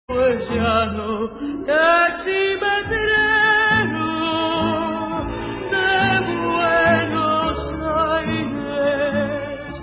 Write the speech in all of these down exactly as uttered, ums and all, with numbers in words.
Pues ya no taximetrero de Buenos Aires.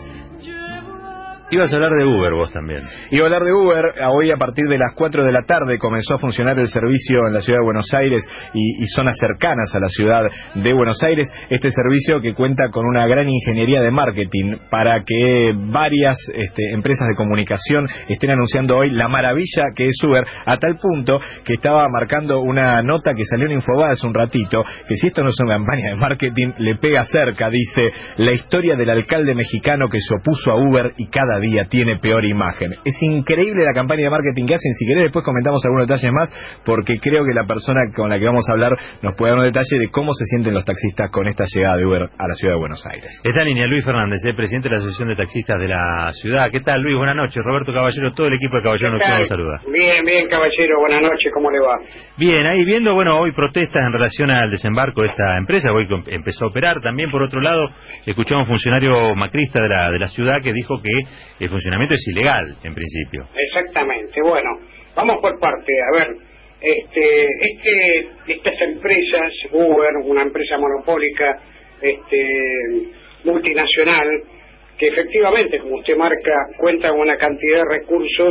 Ibas a hablar de Uber vos también. Iba a hablar de Uber. Hoy a partir de las cuatro de la tarde comenzó a funcionar el servicio en la ciudad de Buenos Aires y, y zonas cercanas a la ciudad de Buenos Aires. Este servicio que cuenta con una gran ingeniería de marketing para que varias este, empresas de comunicación estén anunciando hoy la maravilla que es Uber, a tal punto que estaba marcando una nota que salió en Infobae hace un ratito, que si esto no es una campaña de marketing, le pega cerca. Dice: la historia del alcalde mexicano que se opuso a Uber y cada día tiene peor imagen. Es increíble la campaña de marketing que hacen. Si querés después comentamos algunos detalles más, porque creo que la persona con la que vamos a hablar nos puede dar un detalle de cómo se sienten los taxistas con esta llegada de Uber a la ciudad de Buenos Aires. Está en línea Luis Fernández, el presidente de la Asociación de Taxistas de la ciudad. ¿Qué tal, Luis? Buenas noches. Roberto Caballero, todo el equipo de Caballero Nocturno lo saluda. Bien, bien, Caballero, buenas noches, ¿cómo le va? Bien, ahí viendo, bueno, hoy protestas en relación al desembarco de esta empresa, hoy empezó a operar. También, por otro lado, escuchamos a un funcionario macrista de la, de la ciudad que dijo que el funcionamiento es ilegal, en principio. Exactamente, bueno, vamos por parte. A ver, este, este, estas empresas, Uber, una empresa monopólica, este, multinacional, que efectivamente, como usted marca, cuenta con una cantidad de recursos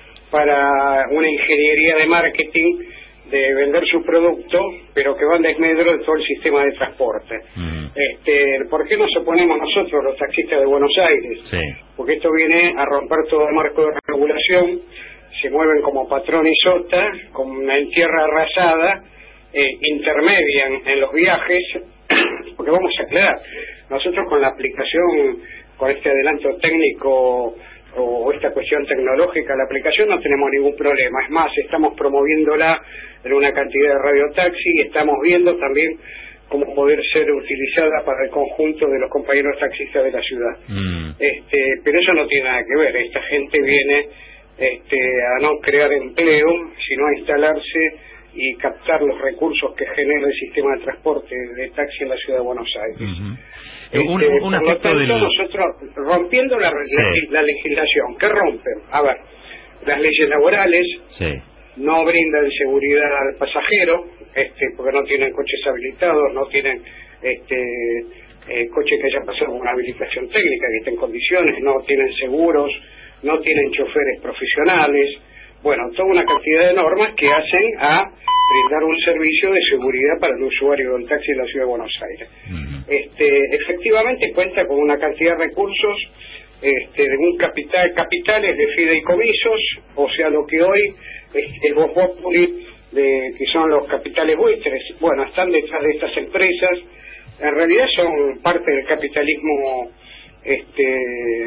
para una ingeniería de marketing, de vender su producto, pero que van desmedro de todo el sistema de transporte. Mm. Este, ¿por qué nos oponemos nosotros, los taxistas de Buenos Aires? Sí. Porque esto viene a romper todo el marco de regulación, se mueven como patrón y sota, con en tierra arrasada, eh, intermedian en los viajes, porque vamos a aclarar, nosotros con la aplicación, con este adelanto técnico o esta cuestión tecnológica, la aplicación no tenemos ningún problema. Es más, estamos promoviéndola en una cantidad de radiotaxi y estamos viendo también cómo poder ser utilizada para el conjunto de los compañeros taxistas de la ciudad. Mm. Este, pero eso no tiene nada que ver. Esta gente viene este, a no crear empleo, sino a instalarse y captar los recursos que genera el sistema de transporte de taxi en la ciudad de Buenos Aires. Uh-huh. Este, un, un por lo tanto, del... nosotros, rompiendo la, sí. la, la legislación, ¿qué rompen? A ver, las leyes laborales sí. no brindan seguridad al pasajero, este, porque no tienen coches habilitados, no tienen este, eh, coches que hayan pasado una habilitación técnica, que estén en condiciones, no tienen seguros, no tienen choferes profesionales. Bueno, toda una cantidad de normas que hacen a brindar un servicio de seguridad para el usuario del taxi de la ciudad de Buenos Aires. Uh-huh. Este, efectivamente cuenta con una cantidad de recursos, este, de un capital, capitales de fideicomisos, o sea, lo que hoy es el voz populi, de que son los capitales buitres. Bueno, están detrás de estas empresas. En realidad son parte del capitalismo este,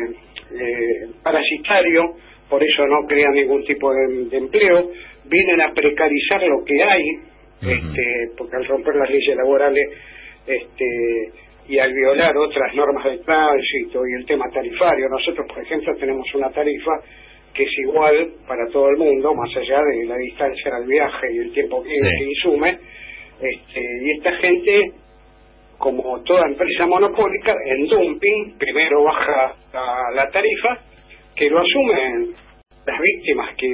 eh, parasitario. Por eso no crean ningún tipo de, de empleo, vienen a precarizar lo que hay, uh-huh. este, porque al romper las leyes laborales este, y al violar otras normas de tránsito y el tema tarifario, nosotros por ejemplo tenemos una tarifa que es igual para todo el mundo, más allá de la distancia al viaje y el tiempo que, sí. que insume, este, y esta gente, como toda empresa monopólica, en dumping, primero baja la, la tarifa, que lo asumen las víctimas que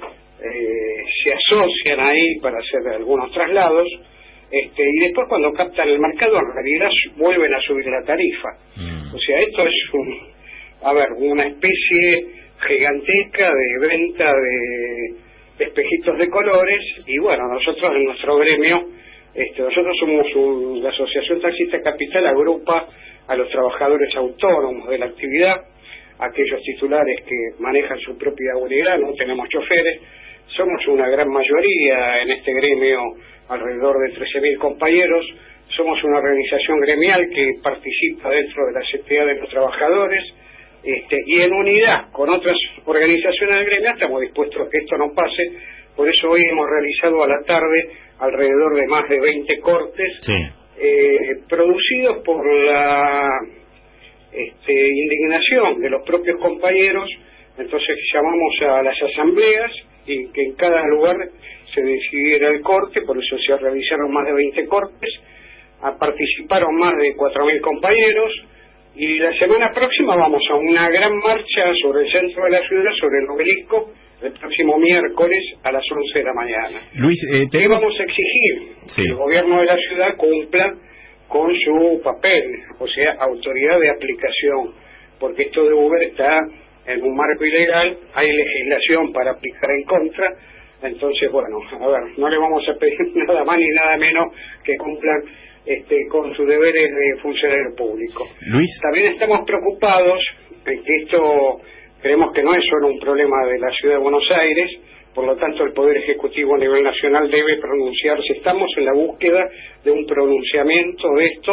eh, se asocian ahí para hacer algunos traslados, este, y después cuando captan el mercado en realidad vuelven a subir la tarifa. Mm. O sea, esto es un, a ver, una especie gigantesca de venta de, de espejitos de colores, y bueno, nosotros en nuestro gremio, este, nosotros somos un, la Asociación Taxista Capital agrupa a los trabajadores autónomos de la actividad, aquellos titulares que manejan su propia unidad, no tenemos choferes, somos una gran mayoría en este gremio, alrededor de trece mil compañeros, somos una organización gremial que participa dentro de la C T A de los trabajadores, este, y en unidad con otras organizaciones del gremio estamos dispuestos a que esto no pase. Por eso hoy hemos realizado a la tarde alrededor de más de veinte cortes, sí. eh, producidos por la Este, indignación de los propios compañeros. Entonces llamamos a las asambleas y que en cada lugar se decidiera el corte, por eso se realizaron más de veinte cortes, a participaron más de cuatro mil compañeros, y la semana próxima vamos a una gran marcha sobre el centro de la ciudad, sobre el obelisco, el próximo miércoles a las once de la mañana. Luis, eh, ¿qué tenemos... vamos a exigir? Sí. Que el gobierno de la ciudad cumpla con su papel, o sea, autoridad de aplicación, porque esto de Uber está en un marco ilegal, hay legislación para aplicar en contra. Entonces, bueno, a ver, no le vamos a pedir nada más ni nada menos que cumplan este, con sus deberes de funcionario público. Luis. También estamos preocupados en que esto, creemos que no es solo un problema de la ciudad de Buenos Aires, por lo tanto el Poder Ejecutivo a nivel nacional debe pronunciarse. Estamos en la búsqueda de un pronunciamiento de esto,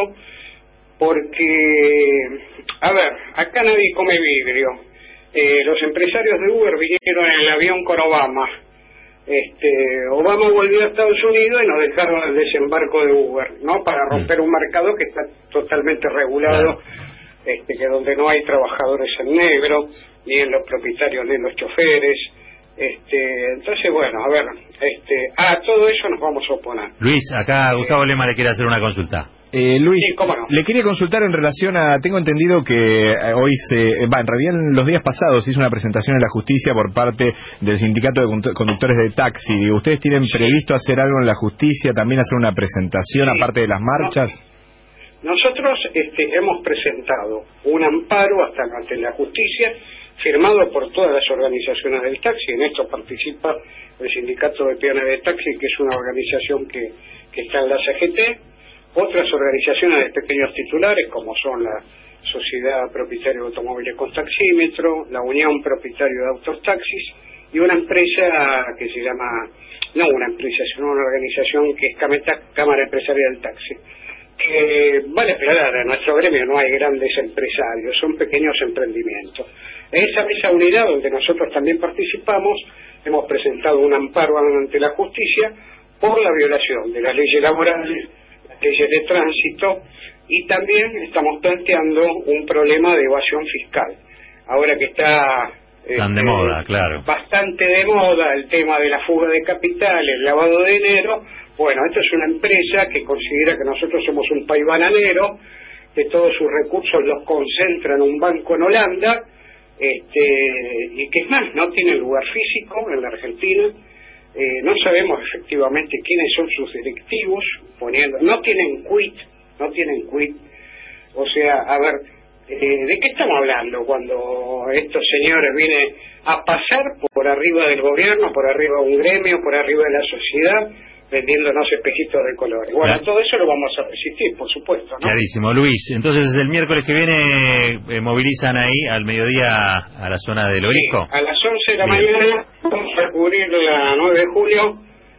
porque, a ver, acá nadie come vidrio. Eh, los empresarios de Uber vinieron en el avión con Obama. Este, Obama volvió a Estados Unidos y nos dejaron el desembarco de Uber, ¿no? Para romper un mercado que está totalmente regulado, este, que donde no hay trabajadores en negro, ni en los propietarios ni en los choferes. Este, entonces, bueno, a ver, este, a todo eso nos vamos a oponer. Luis, acá Gustavo eh, Lema le quiere hacer una consulta. Eh, Luis, sí, cómo no. Le quería consultar en relación a, tengo entendido que eh, hoy se, va, en realidad en los días pasados se hizo una presentación en la justicia por parte del sindicato de conductores de taxi. Digo, ¿ustedes tienen sí. previsto hacer algo en la justicia, también hacer una presentación sí. aparte de las marchas? No. Nosotros este, hemos presentado un amparo hasta ante la justicia, firmado por todas las organizaciones del taxi. En esto participa el sindicato de peones de taxi, que es una organización que, que está en la C G T, otras organizaciones de pequeños titulares, como son la Sociedad Propietaria de Automóviles con Taxímetro, la Unión Propietaria de Autos Taxis, y una empresa que se llama, no una empresa, sino una organización que es Cametac, Cámara Empresarial del Taxi. Que vale aclarar, en nuestro gremio no hay grandes empresarios, son pequeños emprendimientos. En esa misma unidad donde nosotros también participamos, hemos presentado un amparo ante la justicia por la violación de las leyes laborales, las leyes de tránsito, y también estamos planteando un problema de evasión fiscal. Ahora que está Tan este, de moda, claro. bastante de moda el tema de la fuga de capital, el lavado de dinero. Bueno, esta es una empresa que considera que nosotros somos un país bananero, que todos sus recursos los concentra en un banco en Holanda, este, y que es más, no tiene lugar físico en la Argentina. Eh, no sabemos efectivamente quiénes son sus directivos, poniendo, no tienen quit, no tienen quit. O sea, a ver, eh, ¿de qué estamos hablando cuando estos señores vienen a pasar por arriba del gobierno, por arriba de un gremio, por arriba de la sociedad, vendiéndonos espejitos de colores? Bueno, claro. Todo eso lo vamos a resistir, por supuesto, ¿no? Clarísimo. Luis, entonces el miércoles que viene eh, movilizan ahí al mediodía a la zona del Obelisco. Sí, a las once de la Bien. mañana vamos a cubrir la nueve de julio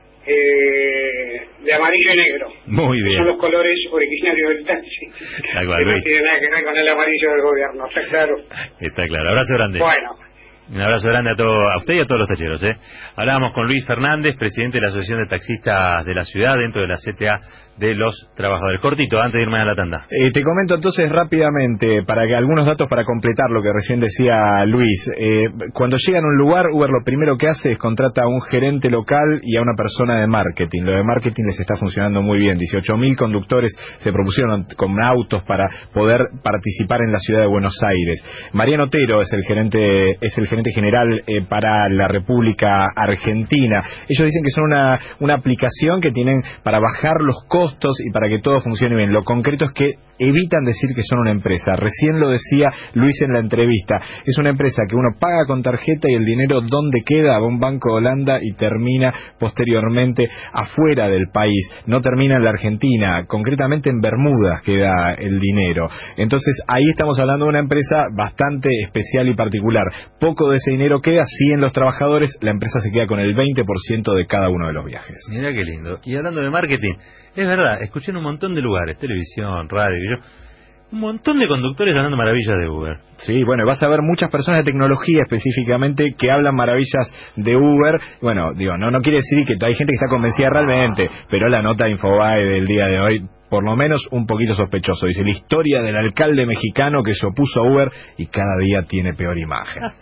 eh, de amarillo y negro. Muy bien. Son los colores originarios del taxi. Tal cual, que no Luis. tiene nada que ver con el amarillo del gobierno, está claro. Está claro. Abrazo grande. Bueno. Un abrazo grande a, todo, a usted y a todos los tacheros. ¿eh? Hablábamos con Luis Fernández, presidente de la Asociación de Taxistas de la Ciudad, dentro de la C T A de los Trabajadores. Cortito, antes de irme a la tanda. Eh, te comento entonces rápidamente, para que algunos datos para completar lo que recién decía Luis. Eh, cuando llegan a un lugar, Uber lo primero que hace es contrata a un gerente local y a una persona de marketing. Lo de marketing les está funcionando muy bien. dieciocho mil conductores se propusieron con autos para poder participar en la ciudad de Buenos Aires. Mariano Otero es el gerente, es el gerente general eh, para la República Argentina. Ellos dicen que son una, una aplicación que tienen para bajar los costos y para que todo funcione bien. Lo concreto es que evitan decir que son una empresa. Recién lo decía Luis en la entrevista. Es una empresa que uno paga con tarjeta y el dinero ¿dónde queda? Va a un banco de Holanda y termina posteriormente afuera del país. No termina en la Argentina. Concretamente en Bermudas queda el dinero. Entonces ahí estamos hablando de una empresa bastante especial y particular. Poco de ese dinero queda, sí, en los trabajadores. La empresa se queda con el veinte por ciento de cada uno de los viajes. Mira qué lindo. Y hablando de marketing, es verdad, escuché en un montón de lugares, televisión, radio, yo, un montón de conductores hablando maravillas de Uber. Sí, bueno, vas a ver muchas personas de tecnología específicamente que hablan maravillas de Uber. Bueno, digo, no no quiere decir que hay gente que está convencida realmente, pero la nota de Infobae del día de hoy, por lo menos un poquito sospechoso. Dice, la historia del alcalde mexicano que se opuso a Uber y cada día tiene peor imagen.